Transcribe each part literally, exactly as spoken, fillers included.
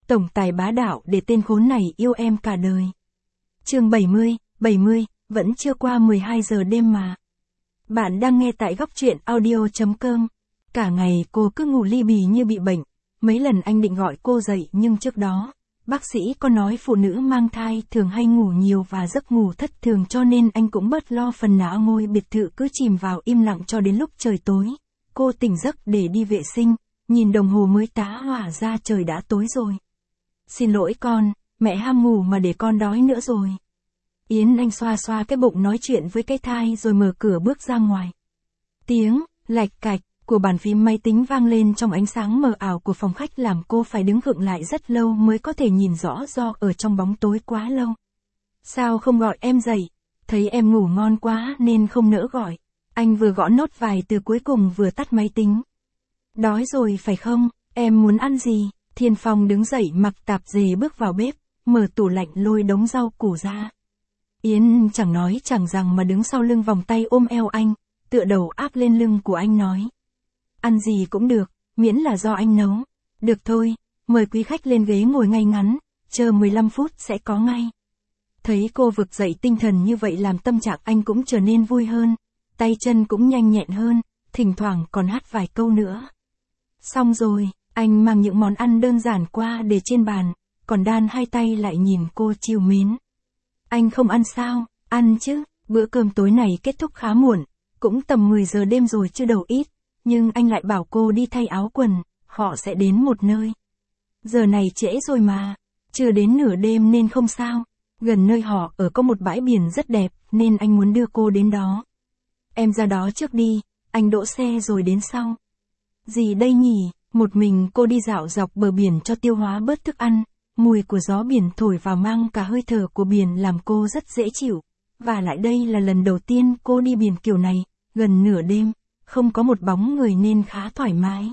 tổng tài bá đạo để tên khốn này yêu em cả đời. Chương bảy mươi, bảy mươi, vẫn chưa qua mười hai giờ đêm mà. Bạn đang nghe tại góc truyện audio chấm com. Cả ngày cô cứ ngủ li bì như bị bệnh. Mấy lần anh định gọi cô dậy nhưng trước đó, bác sĩ có nói phụ nữ mang thai thường hay ngủ nhiều và giấc ngủ thất thường, cho nên anh cũng bớt lo phần nào. Ngôi biệt thự cứ chìm vào im lặng cho đến lúc trời tối. Cô tỉnh giấc để đi vệ sinh, nhìn đồng hồ mới tá hỏa ra trời đã tối rồi. Xin lỗi con, mẹ ham ngủ mà để con đói nữa rồi. Yến Anh xoa xoa cái bụng nói chuyện với cái thai rồi mở cửa bước ra ngoài. Tiếng lạch cạch của bàn phím máy tính vang lên trong ánh sáng mờ ảo của phòng khách làm cô phải đứng khựng lại rất lâu mới có thể nhìn rõ do ở trong bóng tối quá lâu. Sao không gọi em dậy? Thấy em ngủ ngon quá nên không nỡ gọi. Anh vừa gõ nốt vài từ cuối cùng vừa tắt máy tính. Đói rồi phải không? Em muốn ăn gì? Thiên Phong đứng dậy mặc tạp dề bước vào bếp, mở tủ lạnh lôi đống rau củ ra. Yến chẳng nói chẳng rằng mà đứng sau lưng vòng tay ôm eo anh, tựa đầu áp lên lưng của anh nói. Ăn gì cũng được, miễn là do anh nấu. Được thôi, mời quý khách lên ghế ngồi ngay ngắn, chờ mười lăm phút sẽ có ngay. Thấy cô vực dậy tinh thần như vậy làm tâm trạng anh cũng trở nên vui hơn, tay chân cũng nhanh nhẹn hơn, thỉnh thoảng còn hát vài câu nữa. Xong rồi, anh mang những món ăn đơn giản qua để trên bàn, còn đan hai tay lại nhìn cô trìu mến. Anh không ăn sao? Ăn chứ, bữa cơm tối này kết thúc khá muộn, cũng tầm mười giờ đêm rồi chứ đâu ít, nhưng anh lại bảo cô đi thay áo quần, họ sẽ đến một nơi. Giờ này trễ rồi mà, chưa đến nửa đêm nên không sao, gần nơi họ ở có một bãi biển rất đẹp nên anh muốn đưa cô đến đó. Em ra đó trước đi, anh đỗ xe rồi đến sau. Gì đây nhỉ? Một mình cô đi dạo dọc bờ biển cho tiêu hóa bớt thức ăn, mùi của gió biển thổi vào mang cả hơi thở của biển làm cô rất dễ chịu, và lại đây là lần đầu tiên cô đi biển kiểu này, gần nửa đêm, không có một bóng người nên khá thoải mái.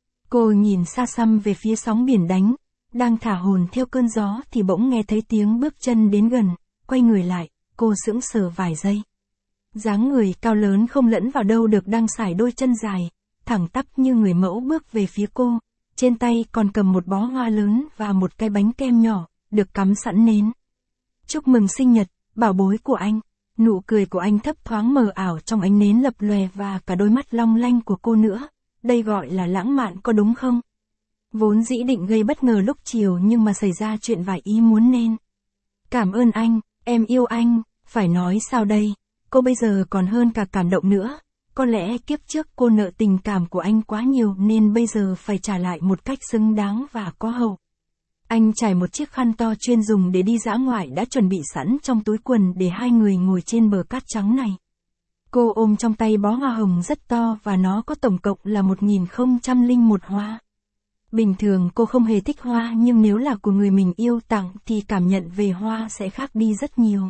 Cô nhìn xa xăm về phía sóng biển đánh, đang thả hồn theo cơn gió thì bỗng nghe thấy tiếng bước chân đến gần, quay người lại, cô sững sờ vài giây. Dáng người cao lớn không lẫn vào đâu được đang sải đôi chân dài, thẳng tắp như người mẫu bước về phía cô, trên tay còn cầm một bó hoa lớn và một cái bánh kem nhỏ, được cắm sẵn nến. Chúc mừng sinh nhật, bảo bối của anh. Nụ cười của anh thấp thoáng mờ ảo trong ánh nến lập lòe và cả đôi mắt long lanh của cô nữa. Đây gọi là lãng mạn có đúng không? Vốn dĩ định gây bất ngờ lúc chiều nhưng mà xảy ra chuyện vài ý muốn nên. Cảm ơn anh, em yêu anh, phải nói sao đây? Cô bây giờ còn hơn cả cảm động nữa. Có lẽ kiếp trước cô nợ tình cảm của anh quá nhiều nên bây giờ phải trả lại một cách xứng đáng và có hậu. Anh trải một chiếc khăn to chuyên dùng để đi dã ngoại đã chuẩn bị sẵn trong túi quần để hai người ngồi trên bờ cát trắng này. Cô ôm trong tay bó hoa hồng rất to và nó có tổng cộng là một nghìn không trăm lẻ một hoa. Bình thường cô không hề thích hoa nhưng nếu là của người mình yêu tặng thì cảm nhận về hoa sẽ khác đi rất nhiều.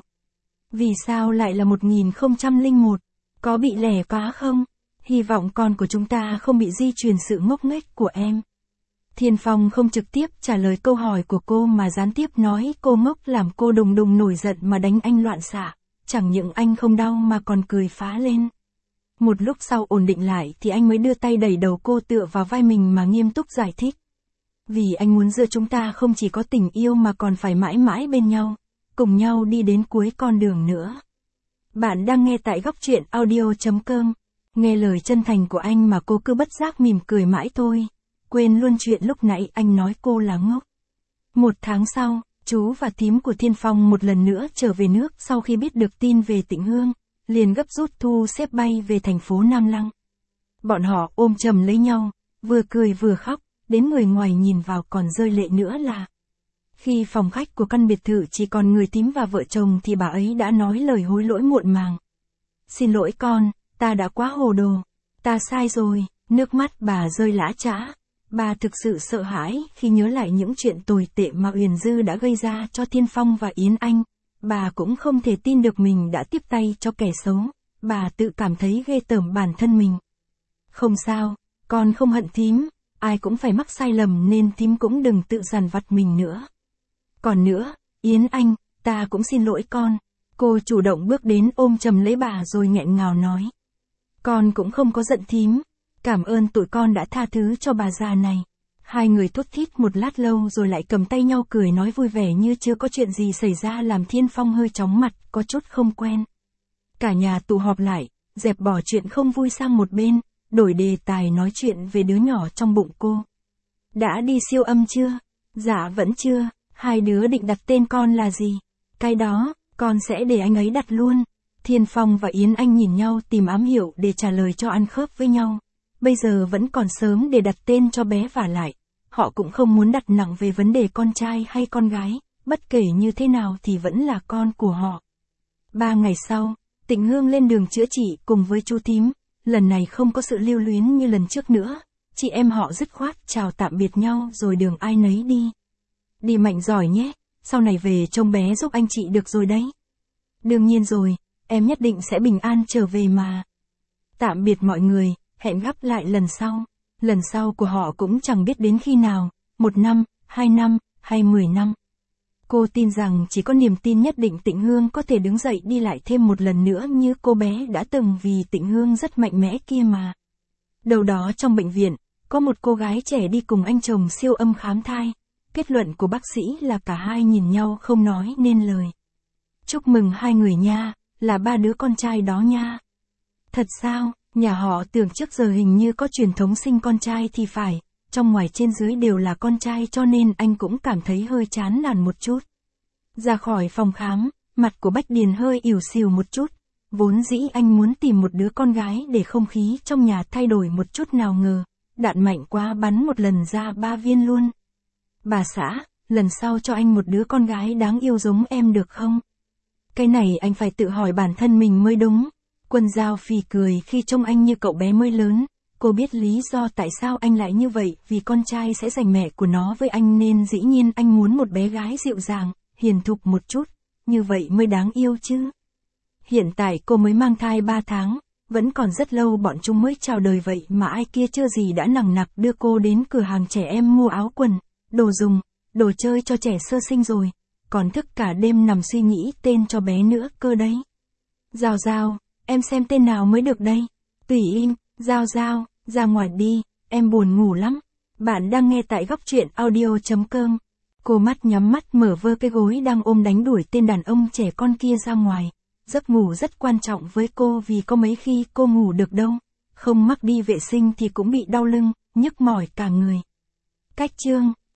Vì sao lại là một nghìn không trăm lẻ một? Có bị lẻ quá không? Hy vọng con của chúng ta không bị di truyền sự ngốc nghếch của em. Thiên Phong không trực tiếp trả lời câu hỏi của cô mà gián tiếp nói cô ngốc làm cô đùng đùng nổi giận mà đánh anh loạn xạ. Chẳng những anh không đau mà còn cười phá lên. Một lúc sau ổn định lại thì anh mới đưa tay đẩy đầu cô tựa vào vai mình mà nghiêm túc giải thích. Vì anh muốn giữa chúng ta không chỉ có tình yêu mà còn phải mãi mãi bên nhau, cùng nhau đi đến cuối con đường nữa. Bạn đang nghe tại góc truyện audio chấm com. Nghe lời chân thành của anh mà cô cứ bất giác mỉm cười mãi thôi, quên luôn chuyện lúc nãy anh nói cô là ngốc. Một tháng sau, chú và thím của Thiên Phong một lần nữa trở về nước sau khi biết được tin về Tịnh Hương, liền gấp rút thu xếp bay về thành phố Nam Lăng. Bọn họ ôm chầm lấy nhau, vừa cười vừa khóc, đến người ngoài nhìn vào còn rơi lệ nữa là. Khi phòng khách của căn biệt thự chỉ còn người thím và vợ chồng thì bà ấy đã nói lời hối lỗi muộn màng. Xin lỗi con, ta đã quá hồ đồ, ta sai rồi, nước mắt bà rơi lã chã. Bà thực sự sợ hãi khi nhớ lại những chuyện tồi tệ mà Uyển Dư đã gây ra cho Thiên Phong và Yến Anh. Bà cũng không thể tin được mình đã tiếp tay cho kẻ xấu. Bà tự cảm thấy ghê tởm bản thân mình. Không sao, con không hận thím, ai cũng phải mắc sai lầm nên thím cũng đừng tự dằn vặt mình nữa. Còn nữa, Yến Anh, ta cũng xin lỗi con. Cô chủ động bước đến ôm chầm lấy bà rồi nghẹn ngào nói. Con cũng không có giận thím. Cảm ơn tụi con đã tha thứ cho bà già này. Hai người thút thít một lát lâu rồi lại cầm tay nhau cười nói vui vẻ như chưa có chuyện gì xảy ra, làm Thiên Phong hơi chóng mặt, có chút không quen. Cả nhà tụ họp lại, dẹp bỏ chuyện không vui sang một bên, đổi đề tài nói chuyện về đứa nhỏ trong bụng cô. Đã đi siêu âm chưa? Dạ vẫn chưa. Hai đứa định đặt tên con là gì? Cái đó, con sẽ để anh ấy đặt luôn. Thiên Phong và Yến Anh nhìn nhau tìm ám hiệu để trả lời cho ăn khớp với nhau. Bây giờ vẫn còn sớm để đặt tên cho bé, vả lại. Họ cũng không muốn đặt nặng về vấn đề con trai hay con gái, bất kể như thế nào thì vẫn là con của họ. Ba ngày sau, Tịnh Hương lên đường chữa trị cùng với chú thím. Lần này không có sự lưu luyến như lần trước nữa. Chị em họ dứt khoát chào tạm biệt nhau rồi đường ai nấy đi. Đi mạnh giỏi nhé, sau này về trông bé giúp anh chị được rồi đấy. Đương nhiên rồi, em nhất định sẽ bình an trở về mà. Tạm biệt mọi người, hẹn gặp lại lần sau. Lần sau của họ cũng chẳng biết đến khi nào, một năm, hai năm, hay mười năm. Cô tin rằng chỉ có niềm tin nhất định Tịnh Hương có thể đứng dậy đi lại thêm một lần nữa như cô bé đã từng, vì Tịnh Hương rất mạnh mẽ kia mà. Đầu đó trong bệnh viện, có một cô gái trẻ đi cùng anh chồng siêu âm khám thai. Kết luận của bác sĩ là cả hai nhìn nhau không nói nên lời. Chúc mừng hai người nha, là ba đứa con trai đó nha. Thật sao, nhà họ tưởng trước giờ hình như có truyền thống sinh con trai thì phải, trong ngoài trên dưới đều là con trai cho nên anh cũng cảm thấy hơi chán nản một chút. Ra khỏi phòng khám, mặt của Bách Điền hơi ỉu xìu một chút. Vốn dĩ anh muốn tìm một đứa con gái để không khí trong nhà thay đổi một chút, nào ngờ, đạn mạnh quá bắn một lần ra ba viên luôn. Bà xã, lần sau cho anh một đứa con gái đáng yêu giống em được không? Cái này anh phải tự hỏi bản thân mình mới đúng. Quân Giao phì cười khi trông anh như cậu bé mới lớn. Cô biết lý do tại sao anh lại như vậy, vì con trai sẽ giành mẹ của nó với anh nên dĩ nhiên anh muốn một bé gái dịu dàng, hiền thục một chút, như vậy mới đáng yêu chứ. Hiện tại cô mới mang thai ba tháng, vẫn còn rất lâu bọn chúng mới chào đời, vậy mà ai kia chưa gì đã nằng nặc đưa cô đến cửa hàng trẻ em mua áo quần, đồ dùng, đồ chơi cho trẻ sơ sinh rồi, còn thức cả đêm nằm suy nghĩ tên cho bé nữa cơ đấy. Giao Giao, em xem tên nào mới được đây? Tùy im, Giao Giao, ra ngoài đi, em buồn ngủ lắm. Bạn đang nghe tại góc truyện audio chấm com. Cô mắt nhắm mắt mở vơ cái gối đang ôm đánh đuổi tên đàn ông trẻ con kia ra ngoài. Giấc ngủ rất quan trọng với cô vì có mấy khi cô ngủ được đâu. Không mắc đi vệ sinh thì cũng bị đau lưng, nhức mỏi cả người. Cách chương